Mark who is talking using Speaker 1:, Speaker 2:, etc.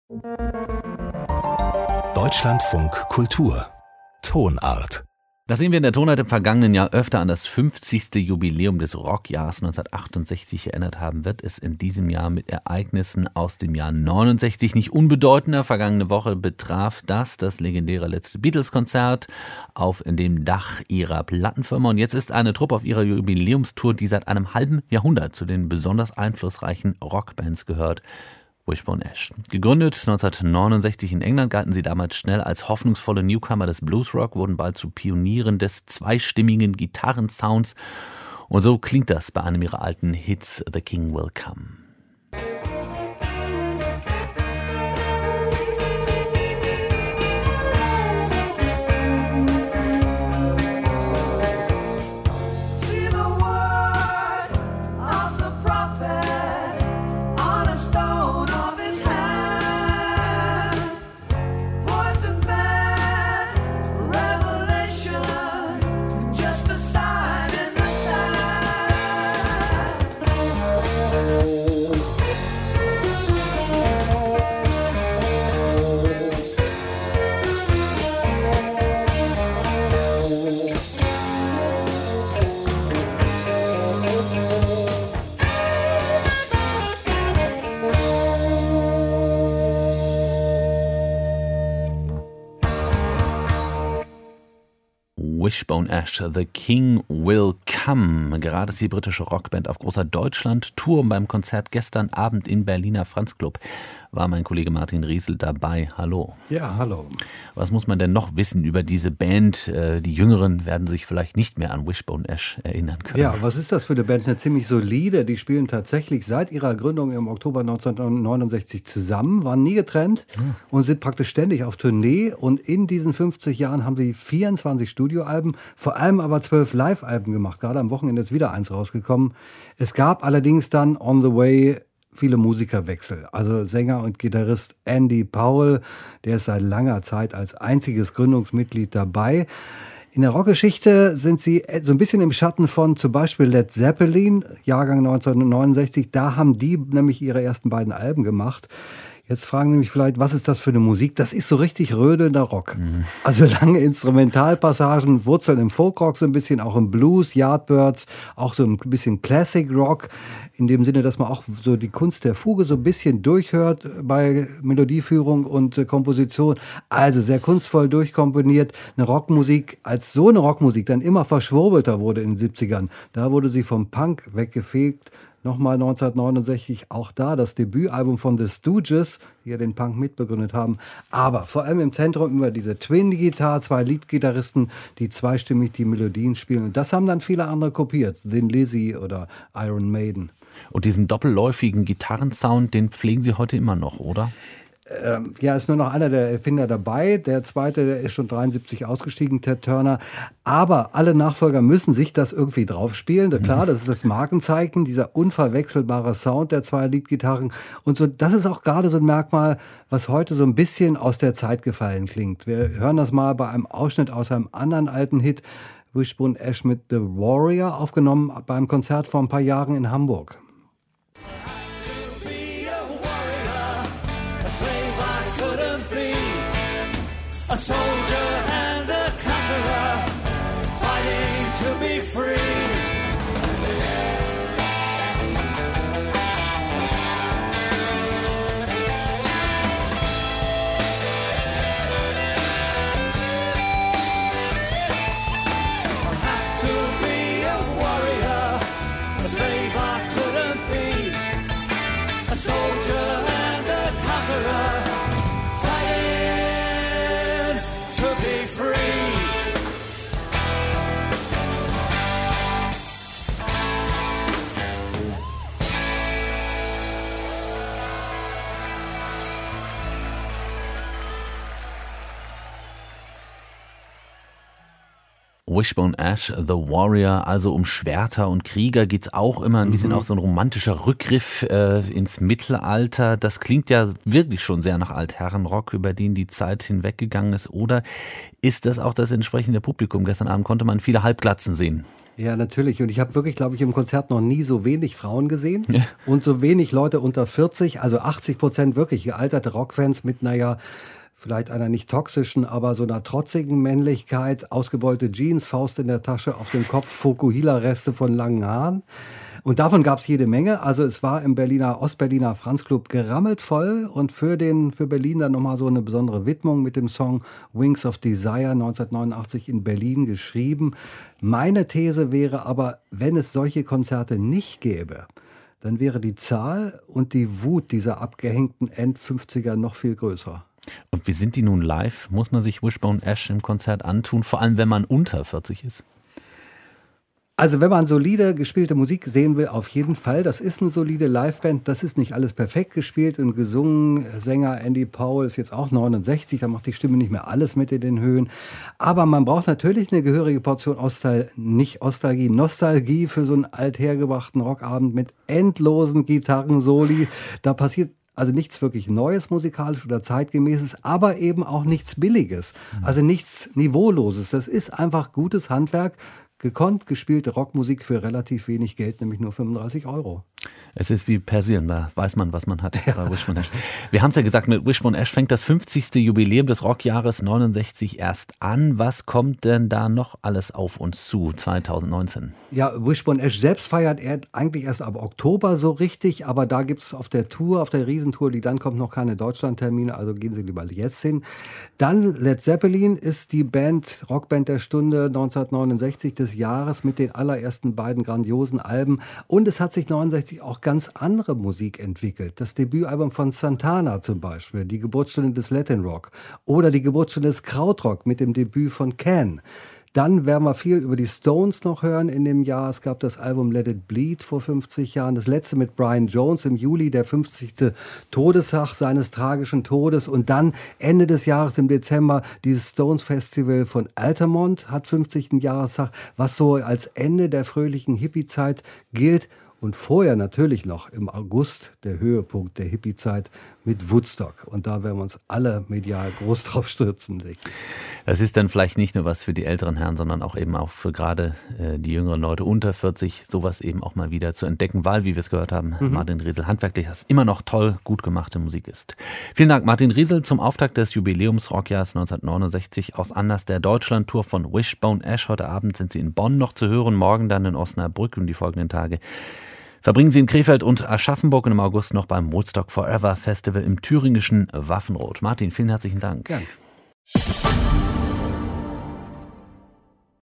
Speaker 1: Deutschlandfunk Kultur Tonart.
Speaker 2: Nachdem wir in der Tonart im vergangenen Jahr öfter an das 50. Jubiläum des Rockjahrs 1968 erinnert haben, wird es in diesem Jahr mit Ereignissen aus dem Jahr 69 nicht unbedeutender. Vergangene Woche betraf das legendäre letzte Beatles-Konzert auf dem Dach ihrer Plattenfirma. Und jetzt ist eine Truppe auf ihrer Jubiläumstour, die seit einem halben Jahrhundert zu den besonders einflussreichen Rockbands gehört. Wishbone Ash. Gegründet 1969 in England, galten sie damals schnell als hoffnungsvolle Newcomer des Bluesrock, wurden bald zu Pionieren des zweistimmigen Gitarrensounds. Und so klingt das bei einem ihrer alten Hits, The King Will Come. Wishbone Ash, The King Will Come. Gerade ist die britische Rockband auf großer Deutschland-Tour. Beim Konzert gestern Abend im Berliner Franz Club war mein Kollege Martin Riesel dabei. Hallo.
Speaker 3: Ja, hallo.
Speaker 2: Was muss man denn noch wissen über diese Band? Die Jüngeren werden sich vielleicht nicht mehr an Wishbone Ash erinnern können.
Speaker 3: Ja, was ist das für eine Band? Eine ziemlich solide. Die spielen tatsächlich seit ihrer Gründung im Oktober 1969 zusammen, waren nie getrennt und sind praktisch ständig auf Tournee. Und in diesen 50 Jahren haben sie 24 Studioalben, vor allem aber 12 Live-Alben gemacht. Gerade am Wochenende ist wieder eins rausgekommen. Es gab allerdings dann on the way viele Musikerwechsel. Also Sänger und Gitarrist Andy Powell, der ist seit langer Zeit als einziges Gründungsmitglied dabei. In der Rockgeschichte sind sie so ein bisschen im Schatten von zum Beispiel Led Zeppelin, Jahrgang 1969. Da haben die nämlich ihre ersten beiden Alben gemacht. Jetzt fragen Sie mich vielleicht, was ist das für eine Musik? Das ist so richtig rödelnder Rock. Also lange Instrumentalpassagen, Wurzeln im Folkrock so ein bisschen, auch im Blues, Yardbirds, auch so ein bisschen Classic Rock. In dem Sinne, dass man auch so die Kunst der Fuge so ein bisschen durchhört bei Melodieführung und Komposition. Also sehr kunstvoll durchkomponiert. Eine Rockmusik, als so eine Rockmusik dann immer verschwurbelter wurde in den 70ern, da wurde sie vom Punk weggefegt. Nochmal 1969, auch da das Debütalbum von The Stooges, die ja den Punk mitbegründet haben. Aber vor allem im Zentrum immer diese Twin-Gitarre, zwei Leadgitarristen, die zweistimmig die Melodien spielen. Und das haben dann viele andere kopiert. Thin Lizzy oder Iron Maiden.
Speaker 2: Und diesen doppelläufigen Gitarrensound, den pflegen Sie heute immer noch, oder?
Speaker 3: Ja, ist nur noch einer der Erfinder dabei. Der zweite, der ist schon 73 ausgestiegen, Ted Turner. Aber alle Nachfolger müssen sich das irgendwie draufspielen. Klar, das ist das Markenzeichen, dieser unverwechselbare Sound der zwei Leadgitarren. Und so, das ist auch gerade so ein Merkmal, was heute so ein bisschen aus der Zeit gefallen klingt. Wir hören das mal bei einem Ausschnitt aus einem anderen alten Hit, Wishbone Ash mit The Warrior, aufgenommen beim Konzert vor ein paar Jahren in Hamburg.
Speaker 4: A soldier and a conqueror, fighting to be free. I have to be a warrior, a slave I couldn't be, a soldier and a conqueror.
Speaker 2: Wishbone Ash, The Warrior, also um Schwerter und Krieger geht's auch immer. Ein bisschen auch so ein romantischer Rückgriff ins Mittelalter. Das klingt ja wirklich schon sehr nach Altherrenrock, über den die Zeit hinweggegangen ist. Oder ist das auch das entsprechende Publikum? Gestern Abend konnte man viele Halbglatzen sehen.
Speaker 3: Ja, natürlich. Und ich habe wirklich, glaube ich, im Konzert noch nie so wenig Frauen gesehen und so wenig Leute unter 40, also 80% wirklich gealterte Rockfans mit, vielleicht einer nicht toxischen, aber so einer trotzigen Männlichkeit, ausgebeulte Jeans, Faust in der Tasche, auf dem Kopf Fukuhila-Reste von langen Haaren. Und davon gab es jede Menge. Also es war im Ostberliner Franz-Club gerammelt voll und für Berlin dann nochmal so eine besondere Widmung mit dem Song Wings of Desire 1989 in Berlin geschrieben. Meine These wäre aber, wenn es solche Konzerte nicht gäbe, dann wäre die Zahl und die Wut dieser abgehängten End-50er noch viel größer.
Speaker 2: Und wie sind die nun live? Muss man sich Wishbone Ash im Konzert antun, vor allem wenn man unter 40 ist?
Speaker 3: Also wenn man solide gespielte Musik sehen will, auf jeden Fall. Das ist eine solide Liveband. Das ist nicht alles perfekt gespielt und gesungen. Sänger Andy Powell ist jetzt auch 69. Da macht die Stimme nicht mehr alles mit in den Höhen. Aber man braucht natürlich eine gehörige Portion Nostalgie für so einen althergebrachten Rockabend mit endlosen Gitarrensoli. Da passiert also nichts wirklich Neues musikalisch oder zeitgemäßes, aber eben auch nichts Billiges. Also nichts Niveauloses. Das ist einfach gutes Handwerk. Gekonnt gespielte Rockmusik für relativ wenig Geld, nämlich nur 35 €.
Speaker 2: Es ist wie Persien, da weiß man, was man hat bei Wishbone Ash. Wir haben es ja gesagt, mit Wishbone Ash fängt das 50. Jubiläum des Rockjahres 69 erst an. Was kommt denn da noch alles auf uns zu 2019?
Speaker 3: Ja, Wishbone Ash selbst feiert er eigentlich erst ab Oktober so richtig, aber da gibt es auf der Riesentour, die dann kommt, noch keine Deutschlandtermine, also gehen Sie lieber jetzt hin. Dann Led Zeppelin ist die Rockband der Stunde 1969 des Jahres mit den allerersten beiden grandiosen Alben. Und es hat sich 69 auch ganz andere Musik entwickelt. Das Debütalbum von Santana zum Beispiel, die Geburtsstunde des Latin Rock oder die Geburtsstunde des Krautrock mit dem Debüt von Can. Dann werden wir viel über die Stones noch hören in dem Jahr. Es gab das Album Let It Bleed vor 50 Jahren. Das letzte mit Brian Jones im Juli, der 50. Todestag seines tragischen Todes. Und dann Ende des Jahres im Dezember dieses Stones Festival von Altamont hat 50. Jahrestag, was so als Ende der fröhlichen Hippie-Zeit gilt. Und vorher natürlich noch im August der Höhepunkt der Hippie-Zeit mit Woodstock. Und da werden wir uns alle medial groß drauf stürzen.
Speaker 2: Das ist dann vielleicht nicht nur was für die älteren Herren, sondern auch eben auch für gerade die jüngeren Leute unter 40, sowas eben auch mal wieder zu entdecken, weil, wie wir es gehört haben, Martin Riesel handwerklich das immer noch toll gut gemachte Musik ist. Vielen Dank, Martin Riesel, zum Auftakt des Jubiläums-Rockjahrs 1969 aus Anlass der Deutschlandtour von Wishbone Ash. Heute Abend sind sie in Bonn noch zu hören, morgen dann in Osnabrück und die folgenden Tage verbringen sie in Krefeld und Aschaffenburg und im August noch beim Woodstock Forever Festival im thüringischen Waffenrot. Martin, vielen herzlichen Dank.
Speaker 3: Gerne.